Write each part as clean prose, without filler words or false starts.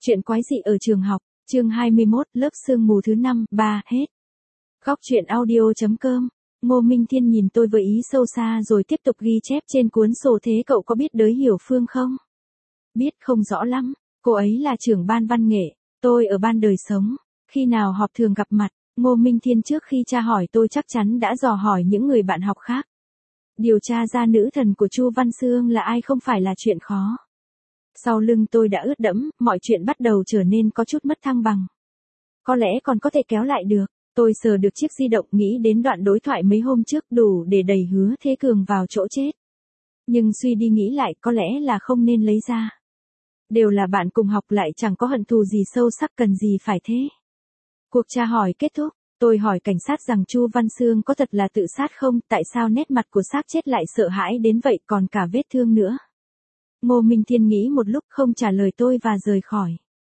Chuyện quái dị ở trường học, chương 21, lớp sương mù thứ 5, 3, hết. Góc truyện audio.com. Ngô Minh Thiên nhìn tôi với ý sâu xa rồi tiếp tục ghi chép trên cuốn sổ. Thế cậu có biết Đới Hiểu Phương không? Biết không rõ lắm, cô ấy là trưởng ban văn nghệ, tôi ở ban đời sống, khi nào họp thường gặp mặt. Ngô Minh Thiên trước khi tra hỏi tôi chắc chắn đã dò hỏi những người bạn học khác. Điều tra ra nữ thần của Chu Văn Xương là ai không phải là chuyện khó. Sau lưng tôi đã ướt đẫm, mọi chuyện bắt đầu trở nên có chút mất thăng bằng. Có lẽ còn có thể kéo lại được. Tôi sờ được chiếc di động, nghĩ đến đoạn đối thoại mấy hôm trước đủ để đẩy Hứa Thế Cường vào chỗ chết. Nhưng suy đi nghĩ lại có lẽ là không nên lấy ra. Đều là bạn cùng học lại chẳng có hận thù gì sâu sắc, cần gì phải thế. Cuộc tra hỏi kết thúc, tôi hỏi cảnh sát rằng Chu Văn Xương có thật là tự sát không, tại sao nét mặt của xác chết lại sợ hãi đến vậy, còn cả vết thương nữa. Ngô Minh Thiên nghĩ một lúc không trả lời tôi và rời khỏi.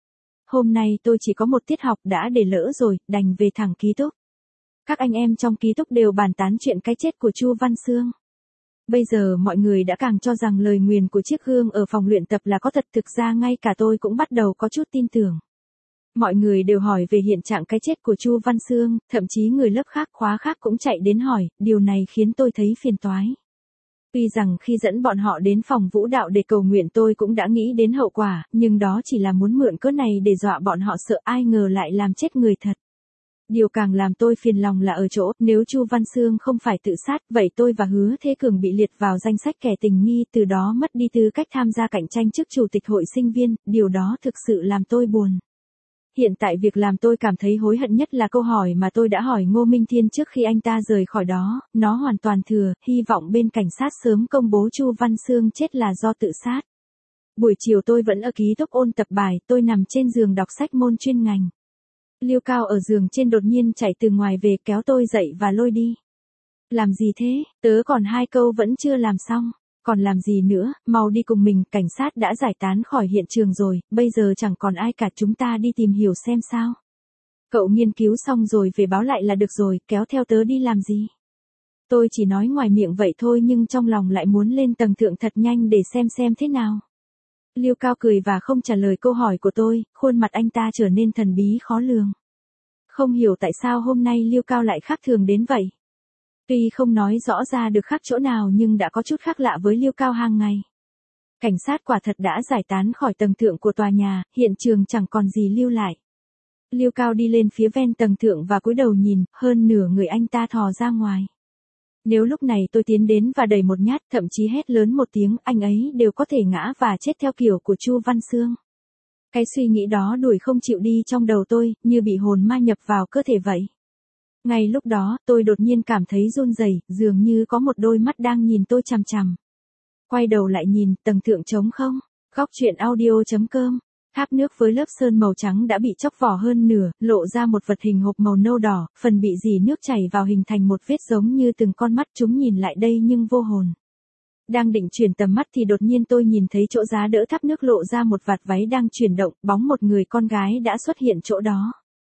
Hôm nay tôi chỉ có một tiết học đã để lỡ rồi, đành về thẳng ký túc. Các anh em trong ký túc đều bàn tán chuyện cái chết của Chu Văn Xương. Bây giờ mọi người đã càng cho rằng lời nguyền của chiếc gương ở phòng luyện tập là có thật, thực ra ngay cả tôi cũng bắt đầu có chút tin tưởng. Mọi người đều hỏi về hiện trạng cái chết của Chu Văn Xương, thậm chí người lớp khác khóa khác cũng chạy đến hỏi, điều này khiến tôi thấy phiền toái. Tuy rằng khi dẫn bọn họ đến phòng vũ đạo để cầu nguyện tôi cũng đã nghĩ đến hậu quả, nhưng đó chỉ là muốn mượn cớ này để dọa bọn họ sợ, ai ngờ lại làm chết người thật. Điều càng làm tôi phiền lòng là ở chỗ, nếu Chu Văn Xương không phải tự sát, vậy tôi và Hứa Thế Cường bị liệt vào danh sách kẻ tình nghi, từ đó mất đi tư cách tham gia cạnh tranh chức chủ tịch hội sinh viên, điều đó thực sự làm tôi buồn. Hiện tại việc làm tôi cảm thấy hối hận nhất là câu hỏi mà tôi đã hỏi Ngô Minh Thiên trước khi anh ta rời khỏi đó, nó hoàn toàn thừa, hy vọng bên cảnh sát sớm công bố Chu Văn Xương chết là do tự sát. Buổi chiều tôi vẫn ở ký túc ôn tập bài, tôi nằm trên giường đọc sách môn chuyên ngành. Liêu Cao ở giường trên đột nhiên chạy từ ngoài về, kéo tôi dậy và lôi đi. Làm gì thế, tớ còn 2 câu vẫn chưa làm xong. Còn làm gì nữa, mau đi cùng mình, cảnh sát đã giải tán khỏi hiện trường rồi, bây giờ chẳng còn ai cả, chúng ta đi tìm hiểu xem sao. Cậu nghiên cứu xong rồi về báo lại là được rồi, kéo theo tớ đi làm gì. Tôi chỉ nói ngoài miệng vậy thôi nhưng trong lòng lại muốn lên tầng thượng thật nhanh để xem thế nào. Liêu Cao cười và không trả lời câu hỏi của tôi, khuôn mặt anh ta trở nên thần bí khó lường. Không hiểu tại sao hôm nay Liêu Cao lại khác thường đến vậy. Tuy không nói rõ ra được khác chỗ nào nhưng đã có chút khác lạ với Liêu Cao hàng ngày. Cảnh sát quả thật đã giải tán khỏi tầng thượng của tòa nhà, hiện trường chẳng còn gì lưu lại. Liêu Cao đi lên phía ven tầng thượng và cúi đầu nhìn, hơn nửa người anh ta thò ra ngoài. Nếu lúc này tôi tiến đến và đẩy một nhát, thậm chí hét lớn một tiếng, anh ấy đều có thể ngã và chết theo kiểu của Chu Văn Xương. Cái suy nghĩ đó đuổi không chịu đi trong đầu tôi, như bị hồn ma nhập vào cơ thể vậy. Ngay lúc đó, tôi đột nhiên cảm thấy run rẩy, dường như có một đôi mắt đang nhìn tôi chằm chằm. Quay đầu lại nhìn, tầng thượng trống không. Góc truyện audio.com. Tháp nước với lớp sơn màu trắng đã bị chóc vỏ hơn nửa, lộ ra một vật hình hộp màu nâu đỏ, phần bị dì nước chảy vào hình thành một vết giống như từng con mắt, chúng nhìn lại đây nhưng vô hồn. Đang định chuyển tầm mắt thì đột nhiên tôi nhìn thấy chỗ giá đỡ tháp nước lộ ra một vạt váy đang chuyển động, bóng một người con gái đã xuất hiện chỗ đó.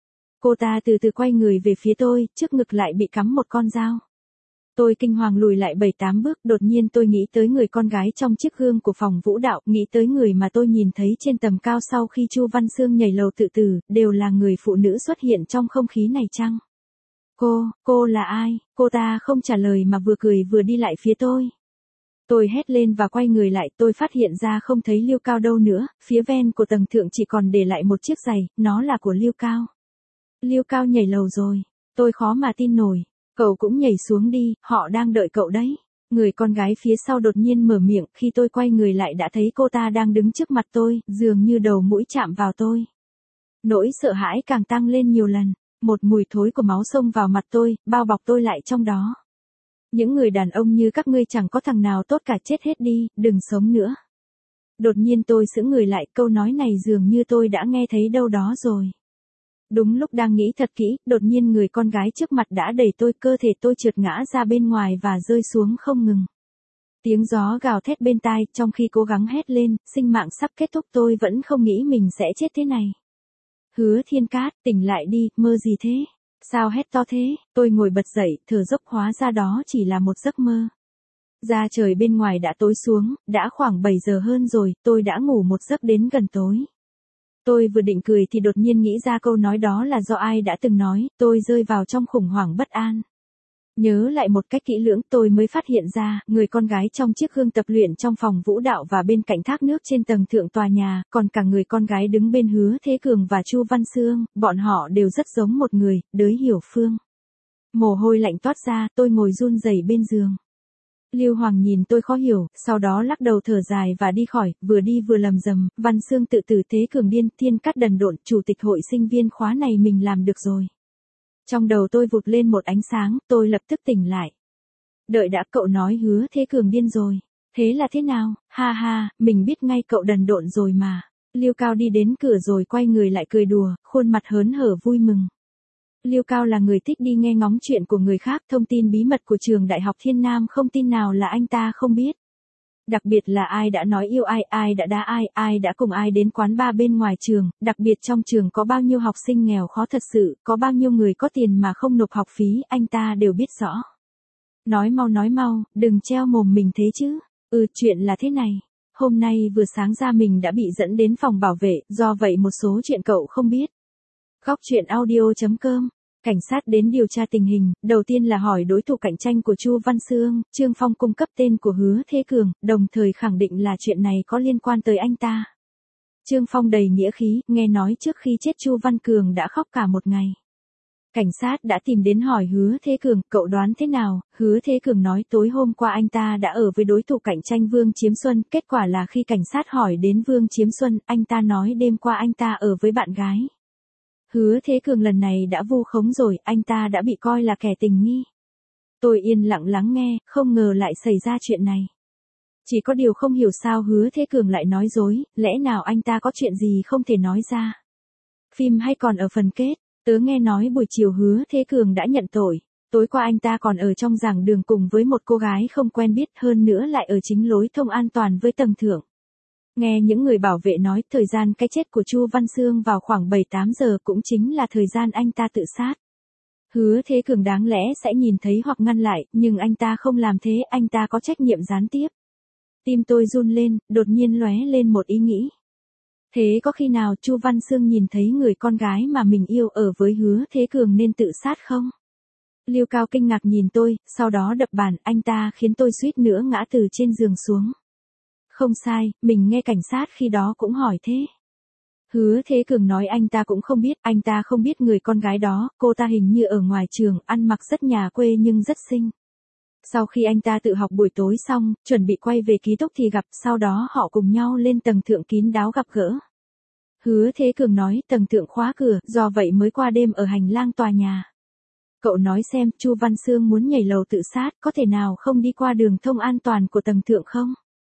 Cô ta từ từ quay người về phía tôi, trước ngực lại bị cắm một con dao. Tôi kinh hoàng lùi lại 7-8 bước, đột nhiên tôi nghĩ tới người con gái trong chiếc gương của phòng vũ đạo, nghĩ tới người mà tôi nhìn thấy trên tầm cao sau khi Chu Văn Xương nhảy lầu tự tử, đều là người phụ nữ xuất hiện trong không khí này chăng? Cô là ai? Cô ta không trả lời mà vừa cười vừa đi lại phía tôi. Tôi hét lên và quay người lại, tôi phát hiện ra không thấy Liêu Cao đâu nữa, phía ven của tầng thượng chỉ còn để lại một chiếc giày, nó là của Liêu Cao. Liêu Cao nhảy lầu rồi, tôi khó mà tin nổi, cậu cũng nhảy xuống đi, họ đang đợi cậu đấy. Người con gái phía sau đột nhiên mở miệng, khi tôi quay người lại đã thấy cô ta đang đứng trước mặt tôi, dường như đầu mũi chạm vào tôi. Nỗi sợ hãi càng tăng lên nhiều lần, một mùi thối của máu xông vào mặt tôi, bao bọc tôi lại trong đó. Những người đàn ông như các ngươi chẳng có thằng nào tốt cả, chết hết đi, đừng sống nữa. Đột nhiên tôi sững người lại, câu nói này dường như tôi đã nghe thấy đâu đó rồi. Đúng lúc đang nghĩ thật kỹ, đột nhiên người con gái trước mặt đã đẩy tôi, cơ thể tôi trượt ngã ra bên ngoài và rơi xuống không ngừng. Tiếng gió gào thét bên tai, trong khi cố gắng hét lên, sinh mạng sắp kết thúc, tôi vẫn không nghĩ mình sẽ chết thế này. Hứa Thiên Cát, tỉnh lại đi, mơ gì thế? Sao hét to thế? Tôi ngồi bật dậy, thở dốc, hóa ra đó chỉ là một giấc mơ. Ra trời bên ngoài đã tối xuống, đã khoảng 7 giờ hơn rồi, tôi đã ngủ một giấc đến gần tối. Tôi vừa định cười thì đột nhiên nghĩ ra câu nói đó là do ai đã từng nói, tôi rơi vào trong khủng hoảng bất an. Nhớ lại một cách kỹ lưỡng tôi mới phát hiện ra, người con gái trong chiếc gương tập luyện trong phòng vũ đạo và bên cạnh thác nước trên tầng thượng tòa nhà, còn cả người con gái đứng bên Hứa Thế Cường và Chu Văn Xương, bọn họ đều rất giống một người, Đới Hiểu Phương. Mồ hôi lạnh toát ra, tôi ngồi run rẩy bên giường. Lưu Hoàng nhìn tôi khó hiểu, sau đó lắc đầu thở dài và đi khỏi, vừa đi vừa lầm rầm, Văn Xương tự tử Thế Cường điên, Thiên Cát đần độn, chủ tịch hội sinh viên khóa này mình làm được rồi. Trong đầu tôi vụt lên một ánh sáng, tôi lập tức tỉnh lại. Đợi đã, cậu nói Hứa Thế Cường điên rồi. Thế là thế nào? Ha ha, mình biết ngay cậu đần độn rồi mà. Lưu Cao đi đến cửa rồi quay người lại cười đùa, khuôn mặt hớn hở vui mừng. Lưu Cao là người thích đi nghe ngóng chuyện của người khác, thông tin bí mật của trường Đại học Thiên Nam không tin nào là anh ta không biết. Đặc biệt là ai đã nói yêu ai, ai đã đá ai, ai đã cùng ai đến quán bar bên ngoài trường, đặc biệt trong trường có bao nhiêu học sinh nghèo khó thật sự, có bao nhiêu người có tiền mà không nộp học phí, anh ta đều biết rõ. Nói mau, đừng treo mồm mình thế chứ. Chuyện là thế này. Hôm nay vừa sáng ra mình đã bị dẫn đến phòng bảo vệ, do vậy một số chuyện cậu không biết. Góc chuyện audio.com. Cảnh sát đến điều tra tình hình, đầu tiên là hỏi đối thủ cạnh tranh của Chu Văn Xương, Trương Phong cung cấp tên của Hứa Thế Cường, đồng thời khẳng định là chuyện này có liên quan tới anh ta. Trương Phong đầy nghĩa khí, nghe nói trước khi chết Chu Văn Cường đã khóc cả một ngày. Cảnh sát đã tìm đến hỏi Hứa Thế Cường, cậu đoán thế nào? Hứa Thế Cường nói tối hôm qua anh ta đã ở với đối thủ cạnh tranh Vương Chiếm Xuân, kết quả là khi cảnh sát hỏi đến Vương Chiếm Xuân, anh ta nói đêm qua anh ta ở với bạn gái. Hứa Thế Cường lần này đã vu khống rồi, anh ta đã bị coi là kẻ tình nghi. Tôi yên lặng lắng nghe, không ngờ lại xảy ra chuyện này. Chỉ có điều không hiểu sao Hứa Thế Cường lại nói dối, lẽ nào anh ta có chuyện gì không thể nói ra. Phim hay còn ở phần kết, tớ nghe nói buổi chiều Hứa Thế Cường đã nhận tội. Tối qua anh ta còn ở trong giảng đường cùng với một cô gái không quen biết, hơn nữa lại ở chính lối thông an toàn với tầng thượng. Nghe những người bảo vệ nói, thời gian cái chết của Chu Văn Xương vào khoảng 7-8 giờ cũng chính là thời gian anh ta tự sát. Hứa Thế Cường đáng lẽ sẽ nhìn thấy hoặc ngăn lại, nhưng anh ta không làm thế, anh ta có trách nhiệm gián tiếp. Tim tôi run lên, đột nhiên lóe lên một ý nghĩ. Thế có khi nào Chu Văn Xương nhìn thấy người con gái mà mình yêu ở với Hứa Thế Cường nên tự sát không? Lưu Cao kinh ngạc nhìn tôi, sau đó đập bàn, anh ta khiến tôi suýt nữa ngã từ trên giường xuống. Không sai, mình nghe cảnh sát khi đó cũng hỏi thế. Hứa Thế Cường nói anh ta cũng không biết, anh ta không biết người con gái đó, cô ta hình như ở ngoài trường, ăn mặc rất nhà quê nhưng rất xinh. Sau khi anh ta tự học buổi tối xong, chuẩn bị quay về ký túc thì gặp, sau đó họ cùng nhau lên tầng thượng kín đáo gặp gỡ. Hứa Thế Cường nói tầng thượng khóa cửa, do vậy mới qua đêm ở hành lang tòa nhà. Cậu nói xem, Chu Văn Xương muốn nhảy lầu tự sát, có thể nào không đi qua đường thông an toàn của tầng thượng không?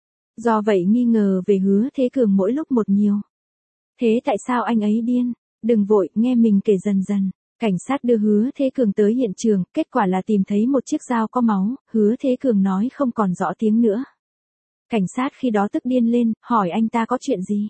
Do vậy nghi ngờ về Hứa Thế Cường mỗi lúc một nhiều. Thế tại sao anh ấy điên? Đừng vội, nghe mình kể dần dần. Cảnh sát đưa Hứa Thế Cường tới hiện trường, kết quả là tìm thấy một chiếc dao có máu, Hứa Thế Cường nói không còn rõ tiếng nữa. Cảnh sát khi đó tức điên lên, hỏi anh ta có chuyện gì?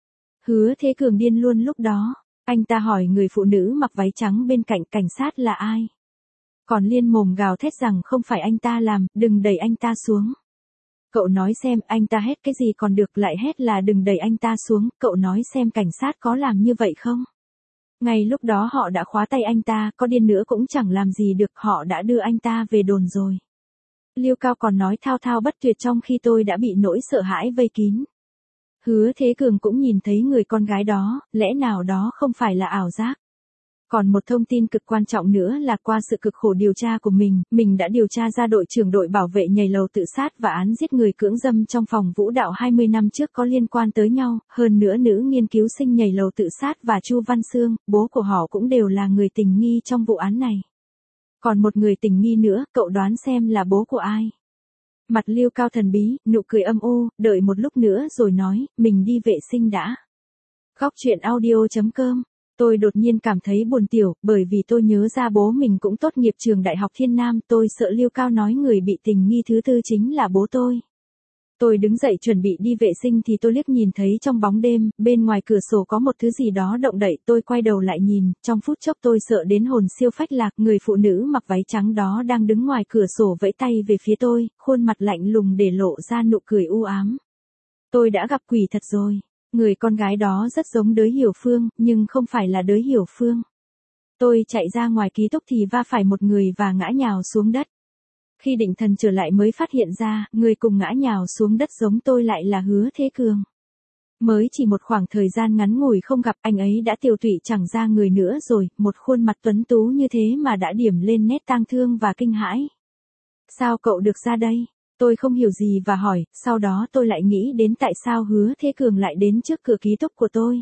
Hứa Thế Cường điên luôn lúc đó. Anh ta hỏi người phụ nữ mặc váy trắng bên cạnh cảnh sát là ai? Còn liên mồm gào thét rằng không phải anh ta làm, đừng đẩy anh ta xuống. Cậu nói xem, anh ta hét cái gì còn được, lại hét là đừng đẩy anh ta xuống, cậu nói xem cảnh sát có làm như vậy không? Ngay lúc đó họ đã khóa tay anh ta, có điên nữa cũng chẳng làm gì được, họ đã đưa anh ta về đồn rồi. Lưu Cao còn nói thao thao bất tuyệt trong khi tôi đã bị nỗi sợ hãi vây kín. Hứa Thế Cường cũng nhìn thấy người con gái đó, lẽ nào đó không phải là ảo giác. Còn một thông tin cực quan trọng nữa là qua sự cực khổ điều tra của mình đã điều tra ra đội trưởng đội bảo vệ nhảy lầu tự sát và án giết người cưỡng dâm trong phòng vũ đạo 20 năm trước có liên quan tới nhau, hơn nữa nữ nghiên cứu sinh nhảy lầu tự sát và Chu Văn Xương, bố của họ cũng đều là người tình nghi trong vụ án này. Còn một người tình nghi nữa, cậu đoán xem là bố của ai? Mặt Lưu Cao thần bí, nụ cười âm u, đợi một lúc nữa rồi nói, mình đi vệ sinh đã. Góc chuyện audio.com. Tôi đột nhiên cảm thấy buồn tiểu, bởi vì tôi nhớ ra bố mình cũng tốt nghiệp trường Đại học Thiên Nam, tôi sợ Lưu Cao nói người bị tình nghi thứ tư chính là bố tôi. Tôi đứng dậy chuẩn bị đi vệ sinh thì tôi liếc nhìn thấy trong bóng đêm, bên ngoài cửa sổ có một thứ gì đó động đậy, tôi quay đầu lại nhìn, trong phút chốc tôi sợ đến hồn siêu phách lạc, người phụ nữ mặc váy trắng đó đang đứng ngoài cửa sổ vẫy tay về phía tôi, khuôn mặt lạnh lùng để lộ ra nụ cười u ám. Tôi đã gặp quỷ thật rồi. Người con gái đó rất giống Đới Hiểu Phương, nhưng không phải là Đới Hiểu Phương. Tôi chạy ra ngoài ký túc thì va phải một người và ngã nhào xuống đất. Khi định thần trở lại mới phát hiện ra, người cùng ngã nhào xuống đất giống tôi lại là Hứa Thế Cường. Mới chỉ một khoảng thời gian ngắn ngủi không gặp, anh ấy đã tiều tụy chẳng ra người nữa rồi, một khuôn mặt tuấn tú như thế mà đã điểm lên nét tang thương và kinh hãi. Sao cậu được ra đây? Tôi không hiểu gì và hỏi, sau đó tôi lại nghĩ đến tại sao Hứa Thế Cường lại đến trước cửa ký túc của tôi.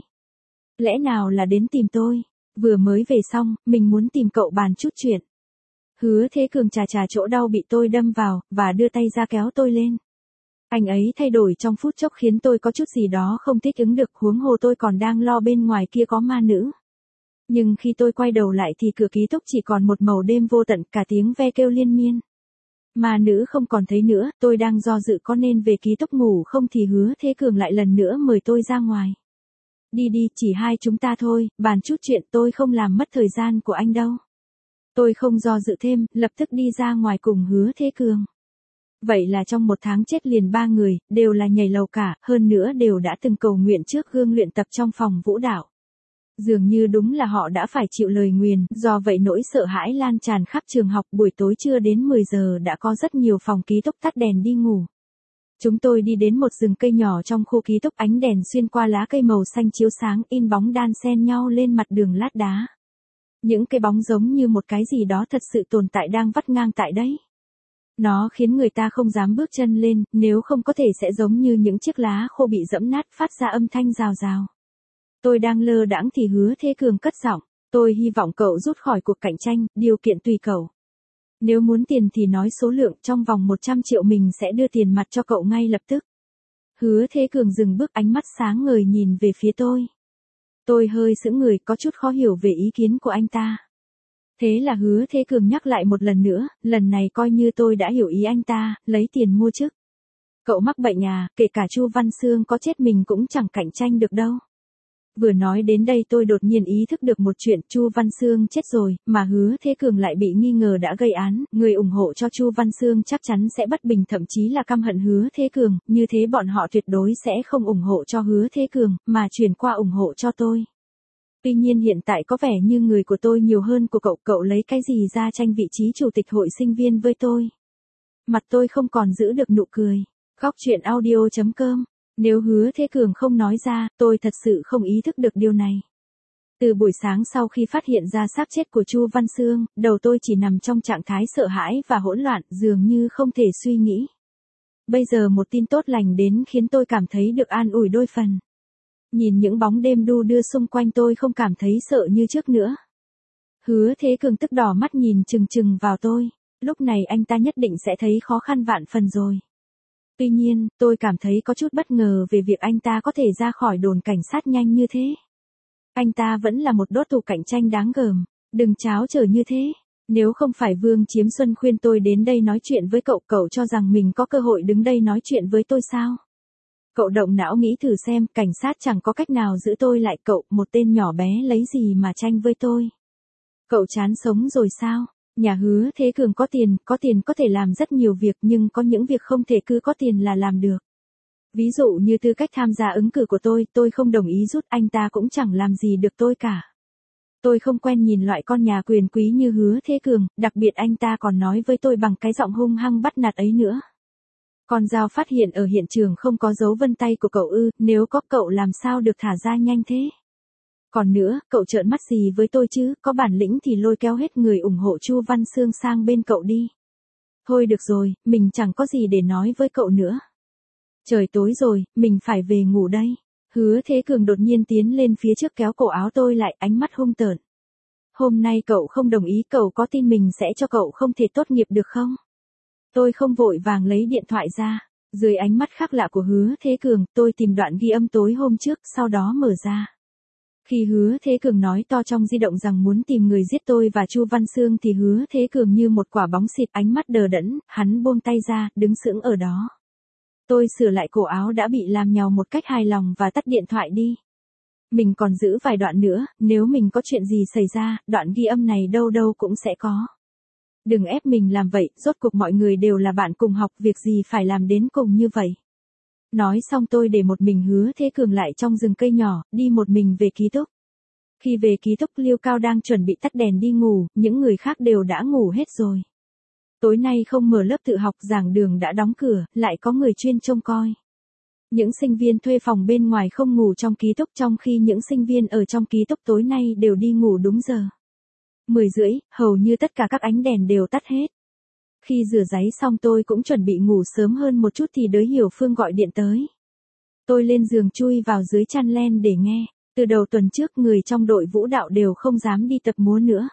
Lẽ nào là đến tìm tôi? Vừa mới về xong, mình muốn tìm cậu bàn chút chuyện. Hứa Thế Cường chà chà chỗ đau bị tôi đâm vào, và đưa tay ra kéo tôi lên. Anh ấy thay đổi trong phút chốc khiến tôi có chút gì đó không thích ứng được, huống hồ tôi còn đang lo bên ngoài kia có ma nữ. Nhưng khi tôi quay đầu lại thì cửa ký túc chỉ còn một màu đêm vô tận, cả tiếng ve kêu liên miên. Ma nữ không còn thấy nữa, tôi đang do dự có nên về ký túc ngủ không thì Hứa Thế Cường lại lần nữa mời tôi ra ngoài. Đi đi, chỉ hai chúng ta thôi, bàn chút chuyện, tôi không làm mất thời gian của anh đâu. Tôi không do dự thêm, lập tức đi ra ngoài cùng Hứa Thế Cường. Vậy là trong một tháng chết liền 3 người, đều là nhảy lầu cả, hơn nữa đều đã từng cầu nguyện trước gương luyện tập trong phòng vũ đạo. Dường như đúng là họ đã phải chịu lời nguyền, do vậy nỗi sợ hãi lan tràn khắp trường học. Buổi tối chưa đến 10 giờ đã có rất nhiều phòng ký túc tắt đèn đi ngủ. Chúng tôi đi đến một rừng cây nhỏ trong khu ký túc, ánh đèn xuyên qua lá cây màu xanh chiếu sáng, in bóng đan xen nhau lên mặt đường lát đá. Những cái bóng giống như một cái gì đó thật sự tồn tại đang vắt ngang tại đấy. Nó khiến người ta không dám bước chân lên, nếu không có thể sẽ giống như những chiếc lá khô bị dẫm nát phát ra âm thanh rào rào. Tôi đang lơ đãng thì Hứa Thế Cường cất giọng, tôi hy vọng cậu rút khỏi cuộc cạnh tranh, điều kiện tùy cậu. Nếu muốn tiền thì nói số lượng, trong vòng 100 triệu mình sẽ đưa tiền mặt cho cậu ngay lập tức. Hứa Thế Cường dừng bước, ánh mắt sáng ngời nhìn về phía tôi. Tôi hơi sững người, có chút khó hiểu về ý kiến của anh ta. Thế là Hứa Thế Cường nhắc lại một lần nữa, lần này coi như tôi đã hiểu ý anh ta, lấy tiền mua chức. Cậu mắc bệnh à, kể cả Chu Văn Xương có chết mình cũng chẳng cạnh tranh được đâu. Vừa nói đến đây tôi đột nhiên ý thức được một chuyện, Chu Văn Xương chết rồi, mà Hứa Thế Cường lại bị nghi ngờ đã gây án, người ủng hộ cho Chu Văn Xương chắc chắn sẽ bất bình, thậm chí là căm hận Hứa Thế Cường, như thế bọn họ tuyệt đối sẽ không ủng hộ cho Hứa Thế Cường, mà chuyển qua ủng hộ cho tôi. Tuy nhiên hiện tại có vẻ như người của tôi nhiều hơn của cậu, cậu lấy cái gì ra tranh vị trí chủ tịch hội sinh viên với tôi? Mặt tôi không còn giữ được nụ cười. Góc truyện audio.com. Nếu Hứa Thế Cường không nói ra, tôi thật sự không ý thức được điều này. Từ buổi sáng sau khi phát hiện ra xác chết của Chu Văn Xương, đầu tôi chỉ nằm trong trạng thái sợ hãi và hỗn loạn, dường như không thể suy nghĩ. Bây giờ một tin tốt lành đến khiến tôi cảm thấy được an ủi đôi phần. Nhìn những bóng đêm đu đưa xung quanh tôi không cảm thấy sợ như trước nữa. Hứa Thế Cường tức đỏ mắt nhìn chừng chừng vào tôi. Lúc này anh ta nhất định sẽ thấy khó khăn vạn phần rồi. Tuy nhiên, tôi cảm thấy có chút bất ngờ về việc anh ta có thể ra khỏi đồn cảnh sát nhanh như thế. Anh ta vẫn là một đối thủ cạnh tranh đáng gờm. Đừng tráo trở như thế. Nếu không phải Vương Chiếm Xuân khuyên tôi đến đây nói chuyện với cậu, cậu cho rằng mình có cơ hội đứng đây nói chuyện với tôi sao? Cậu động não nghĩ thử xem, cảnh sát chẳng có cách nào giữ tôi lại, cậu, một tên nhỏ bé lấy gì mà tranh với tôi? Cậu chán sống rồi sao? Nhà Hứa Thế Cường có tiền có thể làm rất nhiều việc, nhưng có những việc không thể cứ có tiền là làm được. Ví dụ như tư cách tham gia ứng cử của tôi không đồng ý rút, anh ta cũng chẳng làm gì được tôi cả. Tôi không quen nhìn loại con nhà quyền quý như Hứa Thế Cường, đặc biệt anh ta còn nói với tôi bằng cái giọng hung hăng bắt nạt ấy nữa. Con dao phát hiện ở hiện trường không có dấu vân tay của cậu ư, nếu có cậu làm sao được thả ra nhanh thế? Còn nữa, cậu trợn mắt gì với tôi chứ, có bản lĩnh thì lôi kéo hết người ủng hộ Chu Văn Xương sang bên cậu đi. Thôi được rồi, mình chẳng có gì để nói với cậu nữa. Trời tối rồi, mình phải về ngủ đây. Hứa Thế Cường đột nhiên tiến lên phía trước kéo cổ áo tôi lại, ánh mắt hung tợn. Hôm nay cậu không đồng ý, cậu có tin mình sẽ cho cậu không thể tốt nghiệp được không? Tôi không vội vàng lấy điện thoại ra. Dưới ánh mắt khác lạ của Hứa Thế Cường, tôi tìm đoạn ghi âm tối hôm trước, sau đó mở ra. Khi Hứa Thế Cường nói to trong di động rằng muốn tìm người giết tôi và Chu Văn Xương thì Hứa Thế Cường như một quả bóng xịt, ánh mắt đờ đẫn, hắn buông tay ra, đứng sững ở đó. Tôi sửa lại cổ áo đã bị làm nhàu một cách hài lòng và tắt điện thoại đi. Mình còn giữ vài đoạn nữa, nếu mình có chuyện gì xảy ra, đoạn ghi âm này đâu đâu cũng sẽ có. Đừng ép mình làm vậy, rốt cuộc mọi người đều là bạn cùng học, việc gì phải làm đến cùng như vậy. Nói xong tôi để một mình Hứa Thế Cường lại trong rừng cây nhỏ, đi một mình về ký túc. Khi về ký túc Liêu Cao đang chuẩn bị tắt đèn đi ngủ, những người khác đều đã ngủ hết rồi. Tối nay không mở lớp tự học, giảng đường đã đóng cửa, lại có người chuyên trông coi. Những sinh viên thuê phòng bên ngoài không ngủ trong ký túc, trong khi những sinh viên ở trong ký túc tối nay đều đi ngủ đúng giờ. 10:30, hầu như tất cả các ánh đèn đều tắt hết. Khi rửa ráy xong tôi cũng chuẩn bị ngủ sớm hơn một chút thì Đới Hiểu Phương gọi điện tới. Tôi lên giường chui vào dưới chăn len để nghe. Từ đầu tuần trước người trong đội vũ đạo đều không dám đi tập múa nữa.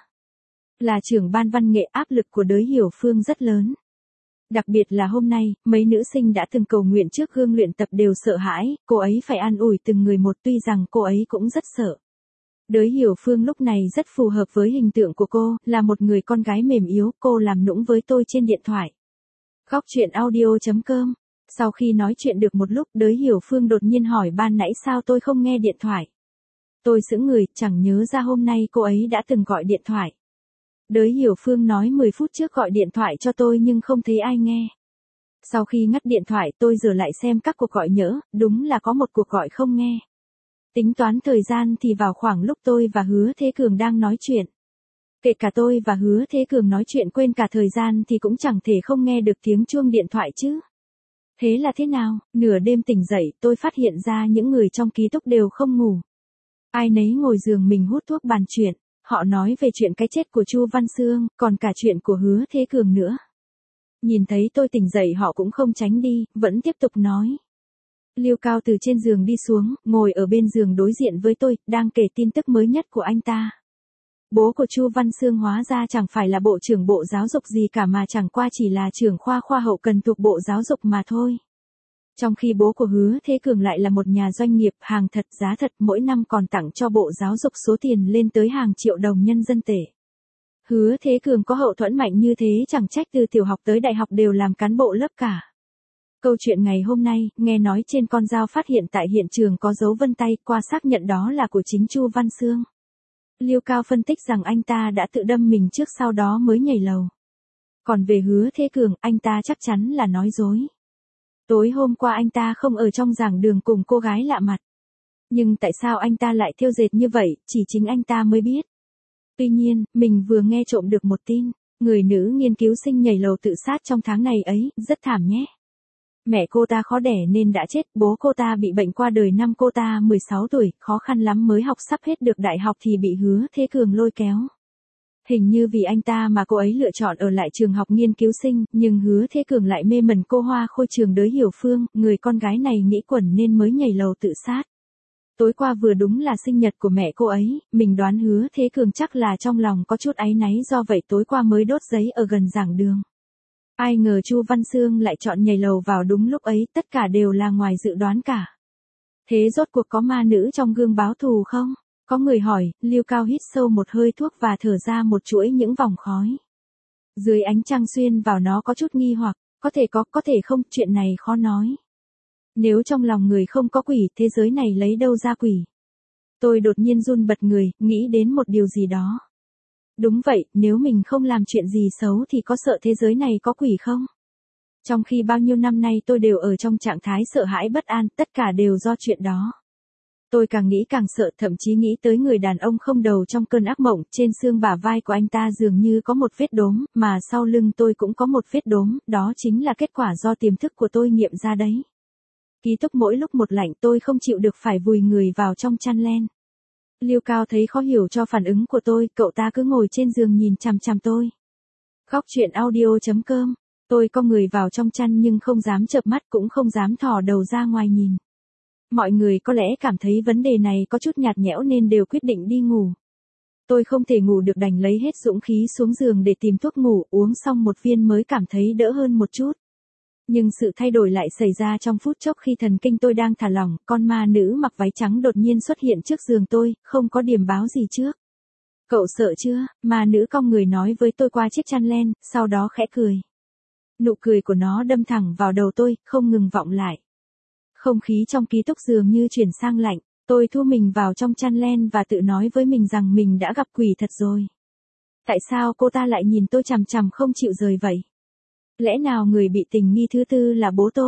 Là trưởng ban văn nghệ, áp lực của Đới Hiểu Phương rất lớn. Đặc biệt là hôm nay, mấy nữ sinh đã từng cầu nguyện trước gương luyện tập đều sợ hãi, cô ấy phải an ủi từng người một, tuy rằng cô ấy cũng rất sợ. Đới Hiểu Phương lúc này rất phù hợp với hình tượng của cô, là một người con gái mềm yếu, cô làm nũng với tôi trên điện thoại. Góc truyện audio.com. Sau khi nói chuyện được một lúc, Đới Hiểu Phương đột nhiên hỏi ban nãy sao tôi không nghe điện thoại. Tôi sững người, chẳng nhớ ra hôm nay cô ấy đã từng gọi điện thoại. Đới Hiểu Phương nói 10 phút trước gọi điện thoại cho tôi nhưng không thấy ai nghe. Sau khi ngắt điện thoại tôi giờ lại xem các cuộc gọi nhỡ, đúng là có một cuộc gọi không nghe. Tính toán thời gian thì vào khoảng lúc tôi và Hứa Thế Cường đang nói chuyện. Kể cả tôi và Hứa Thế Cường nói chuyện quên cả thời gian thì cũng chẳng thể không nghe được tiếng chuông điện thoại chứ. Thế là thế nào? Nửa đêm tỉnh dậy tôi phát hiện ra những người trong ký túc đều không ngủ. Ai nấy ngồi giường mình hút thuốc bàn chuyện. Họ nói về chuyện cái chết của Chu Văn Xương, còn cả chuyện của Hứa Thế Cường nữa. Nhìn thấy tôi tỉnh dậy họ cũng không tránh đi, vẫn tiếp tục nói. Liêu Cao từ trên giường đi xuống, ngồi ở bên giường đối diện với tôi, đang kể tin tức mới nhất của anh ta. Bố của Chu Văn Xương hóa ra chẳng phải là bộ trưởng bộ giáo dục gì cả mà chẳng qua chỉ là trưởng khoa hậu cần thuộc bộ giáo dục mà thôi. Trong khi bố của Hứa Thế Cường lại là một nhà doanh nghiệp, hàng thật giá thật, mỗi năm còn tặng cho bộ giáo dục số tiền lên tới hàng triệu đồng nhân dân tệ. Hứa Thế Cường có hậu thuẫn mạnh như thế chẳng trách từ tiểu học tới đại học đều làm cán bộ lớp cả. Câu chuyện ngày hôm nay, nghe nói trên con dao phát hiện tại hiện trường có dấu vân tay, qua xác nhận đó là của chính Chu Văn Xương. Liêu Cao phân tích rằng anh ta đã tự đâm mình trước sau đó mới nhảy lầu. Còn về Hứa Thế Cường, anh ta chắc chắn là nói dối. Tối hôm qua anh ta không ở trong giảng đường cùng cô gái lạ mặt. Nhưng tại sao anh ta lại thêu dệt như vậy, chỉ chính anh ta mới biết. Tuy nhiên, mình vừa nghe trộm được một tin, người nữ nghiên cứu sinh nhảy lầu tự sát trong tháng này ấy, rất thảm nhé. Mẹ cô ta khó đẻ nên đã chết, bố cô ta bị bệnh qua đời năm cô ta 16 tuổi, khó khăn lắm mới học sắp hết được đại học thì bị Hứa Thế Cường lôi kéo. Hình như vì anh ta mà cô ấy lựa chọn ở lại trường học nghiên cứu sinh, nhưng Hứa Thế Cường lại mê mẩn cô hoa khôi trường Đới Hiểu Phương, người con gái này nghĩ quẩn nên mới nhảy lầu tự sát. Tối qua vừa đúng là sinh nhật của mẹ cô ấy, mình đoán Hứa Thế Cường chắc là trong lòng có chút áy náy do vậy tối qua mới đốt giấy ở gần giảng đường. Ai ngờ Chu Văn Xương lại chọn nhảy lầu vào đúng lúc ấy, tất cả đều là ngoài dự đoán cả. Thế rốt cuộc có ma nữ trong gương báo thù không? Có người hỏi, Liêu Cao hít sâu một hơi thuốc và thở ra một chuỗi những vòng khói. Dưới ánh trăng xuyên vào nó có chút nghi hoặc, có thể không, chuyện này khó nói. Nếu trong lòng người không có quỷ, thế giới này lấy đâu ra quỷ? Tôi đột nhiên run bật người, nghĩ đến một điều gì đó. Đúng vậy, nếu mình không làm chuyện gì xấu thì có sợ thế giới này có quỷ không? Trong khi bao nhiêu năm nay tôi đều ở trong trạng thái sợ hãi bất an, tất cả đều do chuyện đó. Tôi càng nghĩ càng sợ, thậm chí nghĩ tới người đàn ông không đầu trong cơn ác mộng, trên xương bả vai của anh ta dường như có một vết đốm, mà sau lưng tôi cũng có một vết đốm, đó chính là kết quả do tiềm thức của tôi nghiệm ra đấy. Ký túc mỗi lúc một lạnh, tôi không chịu được phải vùi người vào trong chăn len. Liêu Cao thấy khó hiểu cho phản ứng của tôi, cậu ta cứ ngồi trên giường nhìn chằm chằm tôi. Góc truyện audio.com. Tôi co người vào trong chăn nhưng không dám chợp mắt cũng không dám thò đầu ra ngoài nhìn. Mọi người có lẽ cảm thấy vấn đề này có chút nhạt nhẽo nên đều quyết định đi ngủ. Tôi không thể ngủ được đành lấy hết dũng khí xuống giường để tìm thuốc ngủ, uống xong một viên mới cảm thấy đỡ hơn một chút. Nhưng sự thay đổi lại xảy ra trong phút chốc khi thần kinh tôi đang thả lỏng, con ma nữ mặc váy trắng đột nhiên xuất hiện trước giường tôi, không có điểm báo gì trước. Cậu sợ chưa? Ma nữ cong người nói với tôi qua chiếc chăn len, sau đó khẽ cười. Nụ cười của nó đâm thẳng vào đầu tôi, không ngừng vọng lại. Không khí trong ký túc dường như chuyển sang lạnh, tôi thu mình vào trong chăn len và tự nói với mình rằng mình đã gặp quỷ thật rồi. Tại sao cô ta lại nhìn tôi chằm chằm không chịu rời vậy? Lẽ nào người bị tình nghi thứ tư là bố tôi?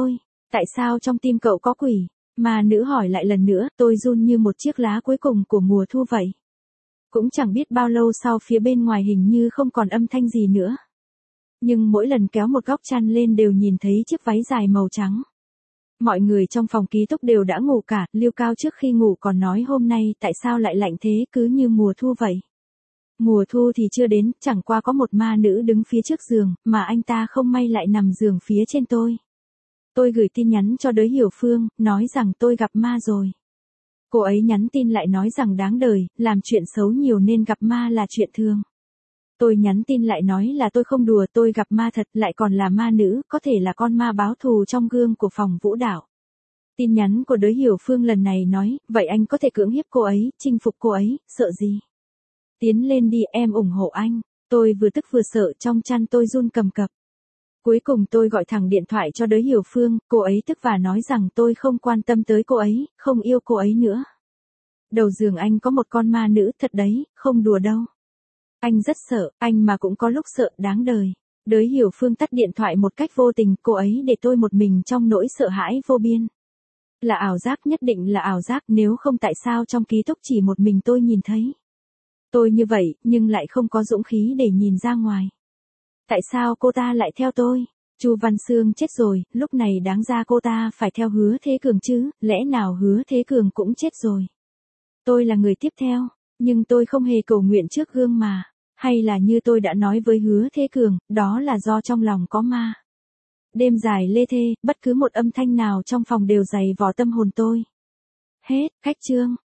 Tại sao trong tim cậu có quỷ? Mà nữ hỏi lại lần nữa, tôi run như một chiếc lá cuối cùng của mùa thu vậy. Cũng chẳng biết bao lâu sau phía bên ngoài hình như không còn âm thanh gì nữa. Nhưng mỗi lần kéo một góc chăn lên đều nhìn thấy chiếc váy dài màu trắng. Mọi người trong phòng ký túc đều đã ngủ cả, Liêu Cao trước khi ngủ còn nói hôm nay tại sao lại lạnh thế, cứ như mùa thu vậy. Mùa thu thì chưa đến, chẳng qua có một ma nữ đứng phía trước giường, mà anh ta không may lại nằm giường phía trên tôi. Tôi gửi tin nhắn cho Đới Hiểu Phương, nói rằng tôi gặp ma rồi. Cô ấy nhắn tin lại nói rằng đáng đời, làm chuyện xấu nhiều nên gặp ma là chuyện thường. Tôi nhắn tin lại nói là tôi không đùa, tôi gặp ma thật, lại còn là ma nữ, có thể là con ma báo thù trong gương của phòng vũ đạo. Tin nhắn của Đới Hiểu Phương lần này nói, vậy anh có thể cưỡng hiếp cô ấy, chinh phục cô ấy, sợ gì? Tiến lên đi, em ủng hộ anh. Tôi vừa tức vừa sợ, trong chăn tôi run cầm cập. Cuối cùng tôi gọi thẳng điện thoại cho Đới Hiểu Phương, cô ấy tức và nói rằng tôi không quan tâm tới cô ấy, không yêu cô ấy nữa. Đầu giường anh có một con ma nữ, thật đấy, không đùa đâu. Anh rất sợ, anh mà cũng có lúc sợ, đáng đời. Đới Hiểu Phương tắt điện thoại một cách vô tình, cô ấy để tôi một mình trong nỗi sợ hãi vô biên. Là ảo giác, nhất định là ảo giác, nếu không tại sao trong ký túc chỉ một mình tôi nhìn thấy. Tôi như vậy, nhưng lại không có dũng khí để nhìn ra ngoài. Tại sao cô ta lại theo tôi? Chu Văn Sương chết rồi, lúc này đáng ra cô ta phải theo Hứa Thế Cường chứ, lẽ nào Hứa Thế Cường cũng chết rồi? Tôi là người tiếp theo, nhưng tôi không hề cầu nguyện trước gương mà. Hay là như tôi đã nói với Hứa Thế Cường, đó là do trong lòng có ma. Đêm dài lê thê, bất cứ một âm thanh nào trong phòng đều dày vò tâm hồn tôi. Hết, cách chương.